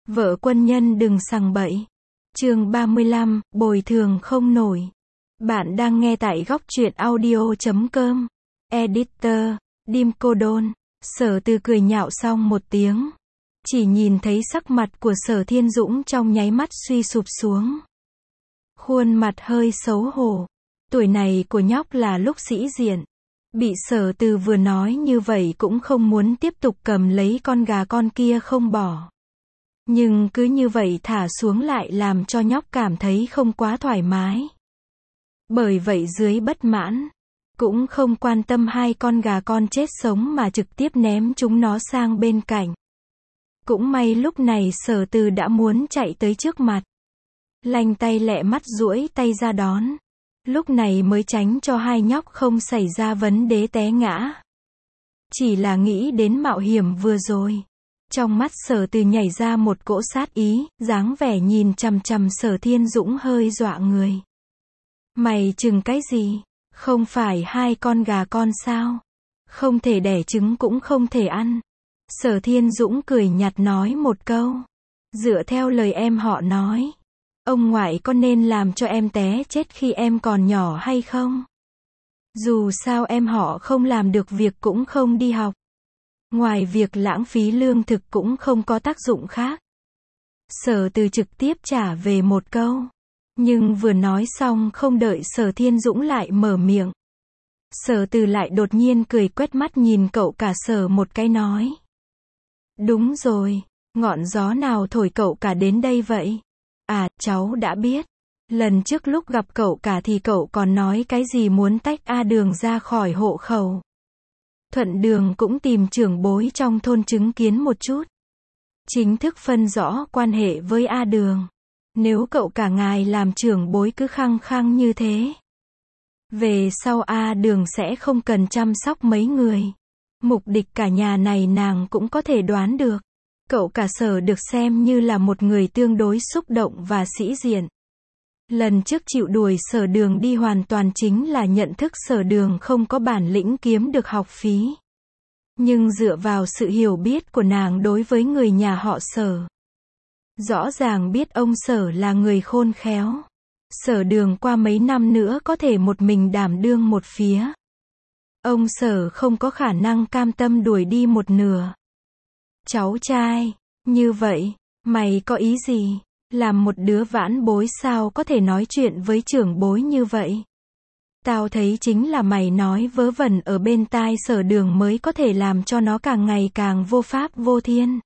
Vợ quân nhân đừng sằng bậy. Chương 35, bồi thường không nổi. Bạn đang nghe tại góc truyện audio.com. Editor, Dim Cô Đôn. Sở Từ cười nhạo xong một tiếng. Chỉ nhìn thấy sắc mặt của Sở Thiên Dũng trong nháy mắt suy sụp xuống. Khuôn mặt hơi xấu hổ. Tuổi này của nhóc là lúc sĩ diện. Bị Sở Từ vừa nói như vậy cũng không muốn tiếp tục cầm lấy con gà con kia không bỏ. Nhưng cứ như vậy thả xuống lại làm cho nhóc cảm thấy không quá thoải mái. Bởi vậy dưới bất mãn, cũng không quan tâm hai con gà con chết sống mà trực tiếp ném chúng nó sang bên cạnh. Cũng may lúc này Sở Từ đã muốn chạy tới trước mặt. Lanh tay lẹ mắt duỗi tay ra đón. Lúc này mới tránh cho hai nhóc không xảy ra vấn đề té ngã. Chỉ là nghĩ đến mạo hiểm vừa rồi. Trong mắt Sở Từ nhảy ra một cỗ sát ý, dáng vẻ nhìn chằm chằm Sở Thiên Dũng hơi dọa người. Mày chừng cái gì? Không phải hai con gà con sao? Không thể đẻ trứng cũng không thể ăn. Sở Thiên Dũng cười nhạt nói một câu. Dựa theo lời em họ nói, ông ngoại có nên làm cho em té chết khi em còn nhỏ hay không? Dù sao em họ không làm được việc cũng không đi học. Ngoài việc lãng phí lương thực cũng không có tác dụng khác. Sở Từ trực tiếp trả về một câu. Nhưng vừa nói xong không đợi Sở Thiên Dũng lại mở miệng. Sở Từ lại đột nhiên cười quét mắt nhìn cậu cả Sở một cái nói. Đúng rồi, ngọn gió nào thổi cậu cả đến đây vậy? À, cháu đã biết. Lần trước lúc gặp cậu cả thì cậu còn nói cái gì muốn tách A Đường ra khỏi hộ khẩu. Thuận đường cũng tìm trưởng bối trong thôn chứng kiến một chút. Chính thức phân rõ quan hệ với A Đường. Nếu cậu cả ngài làm trưởng bối cứ khăng khăng như thế, về sau A Đường sẽ không cần chăm sóc mấy người. Mục đích cả nhà này nàng cũng có thể đoán được. Cậu cả Sở được xem như là một người tương đối xúc động và sĩ diện. Lần trước chịu đuổi Sở Đường đi hoàn toàn chính là nhận thức Sở Đường không có bản lĩnh kiếm được học phí. Nhưng dựa vào sự hiểu biết của nàng đối với người nhà họ Sở, rõ ràng biết ông Sở là người khôn khéo. Sở Đường qua mấy năm nữa có thể một mình đảm đương một phía. Ông Sở không có khả năng cam tâm đuổi đi một nửa. Cháu trai, như vậy, mày có ý gì? Làm một đứa vãn bối sao có thể nói chuyện với trưởng bối như vậy? Tao thấy chính là mày nói vớ vẩn ở bên tai Sở Đường mới có thể làm cho nó càng ngày càng vô pháp vô thiên.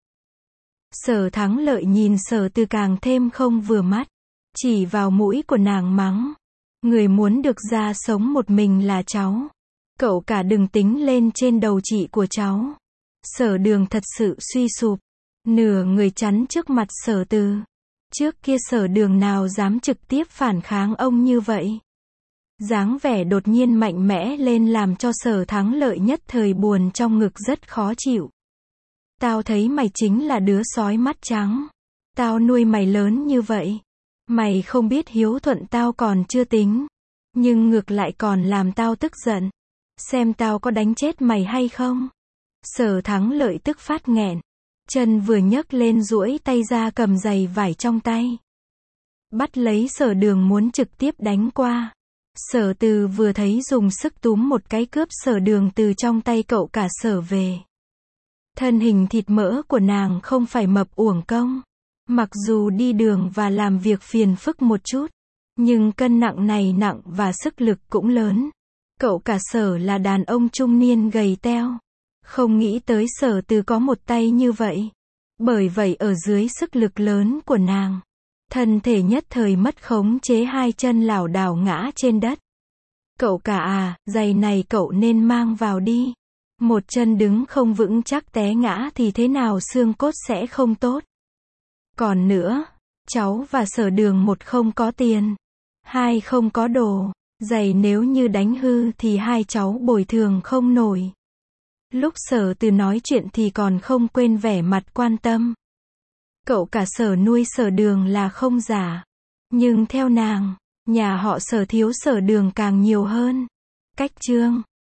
Sở Thắng Lợi nhìn Sở Từ càng thêm không vừa mắt. Chỉ vào mũi của nàng mắng. Người muốn được ra sống một mình là cháu. Cậu cả đừng tính lên trên đầu chị của cháu. Sở Đường thật sự suy sụp. Nửa người chắn trước mặt Sở Từ. Trước kia Sở Đường nào dám trực tiếp phản kháng ông như vậy. Dáng vẻ đột nhiên mạnh mẽ lên làm cho Sở Thắng Lợi nhất thời buồn trong ngực rất khó chịu. Tao thấy mày chính là đứa sói mắt trắng. Tao nuôi mày lớn như vậy. Mày không biết hiếu thuận tao còn chưa tính. Nhưng ngược lại còn làm tao tức giận. Xem tao có đánh chết mày hay không. Sở Thắng Lợi tức phát nghẹn. Chân vừa nhấc lên duỗi tay ra cầm giày vải trong tay. Bắt lấy Sở Đường muốn trực tiếp đánh qua. Sở Từ vừa thấy dùng sức túm một cái cướp Sở Đường từ trong tay cậu cả Sở về. Thân hình thịt mỡ của nàng không phải mập uổng công. Mặc dù đi đường và làm việc phiền phức một chút, nhưng cân nặng này nặng và sức lực cũng lớn. Cậu cả Sở là đàn ông trung niên gầy teo. Không nghĩ tới Sở Từ có một tay như vậy. Bởi vậy ở dưới sức lực lớn của nàng, thân thể nhất thời mất khống chế, hai chân lảo đảo ngã trên đất. Cậu cả à, giày này cậu nên mang vào đi. Một chân đứng không vững chắc té ngã thì thế nào xương cốt sẽ không tốt. Còn nữa, cháu và Sở Đường một không có tiền, hai không có đồ, giày nếu như đánh hư thì hai cháu bồi thường không nổi. Lúc Sở Từ nói chuyện thì còn không quên vẻ mặt quan tâm. Cậu cả Sở nuôi Sở Đường là không giả. Nhưng theo nàng, nhà họ Sở thiếu Sở Đường càng nhiều hơn. Cách chương